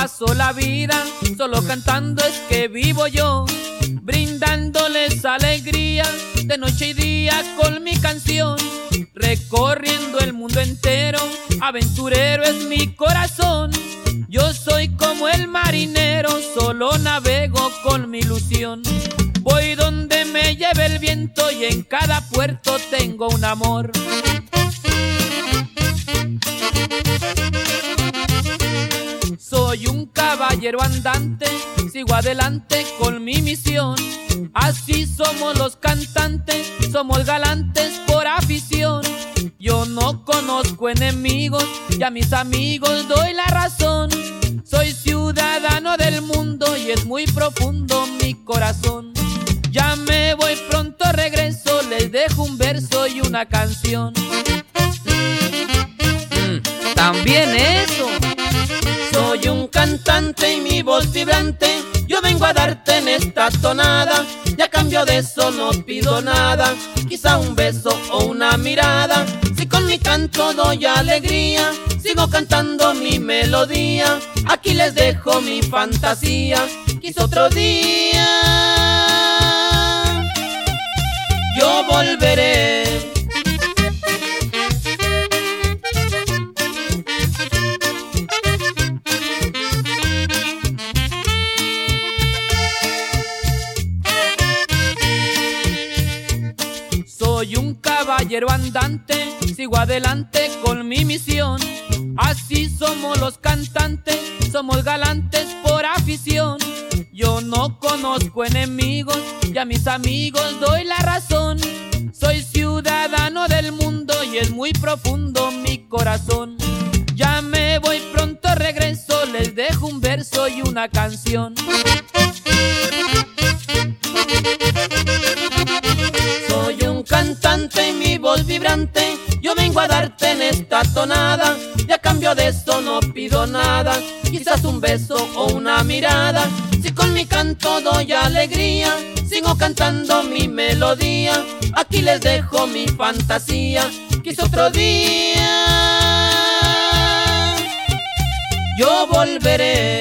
paso la vida, solo cantando es que vivo yo, brindándoles alegría de noche y día con mi canción. Recorriendo el mundo entero, aventurero es mi corazón. Yo soy como el marinero, solo navego con mi ilusión. Voy donde me lleve el viento y en cada puerto tengo un amor. Soy un caballero andante, sigo adelante con mi misión. Así somos los cantantes, somos galantes por afición. Yo no conozco enemigos y a mis amigos doy la razón. Soy ciudadano del mundo y es muy profundo mi corazón. Ya me voy, pronto regreso, les dejo un verso y una canción. También eso. Soy un cantante y mi voz vibrante, yo vengo a darte en esta tonada, y a cambio de eso no pido nada, quizá un beso o una mirada. Si con mi canto doy alegría, sigo cantando mi melodía, aquí les dejo mi fantasía, quizá otro día yo volveré. Soy un caballero andante, sigo adelante con mi misión. Así somos los cantantes, somos galantes por afición. Yo no conozco enemigos y a mis amigos doy la razón. Soy ciudadano del mundo y es muy profundo mi corazón. Ya me voy, pronto regreso, les dejo un verso y una canción. Soy un cantante y mi voz vibrante, yo vengo a darte en esta tonada, y a cambio de eso no pido nada, quizás un beso o una mirada. Si con mi canto doy alegría, sigo cantando mi melodía, aquí les dejo mi fantasía, quizá otro día yo volveré.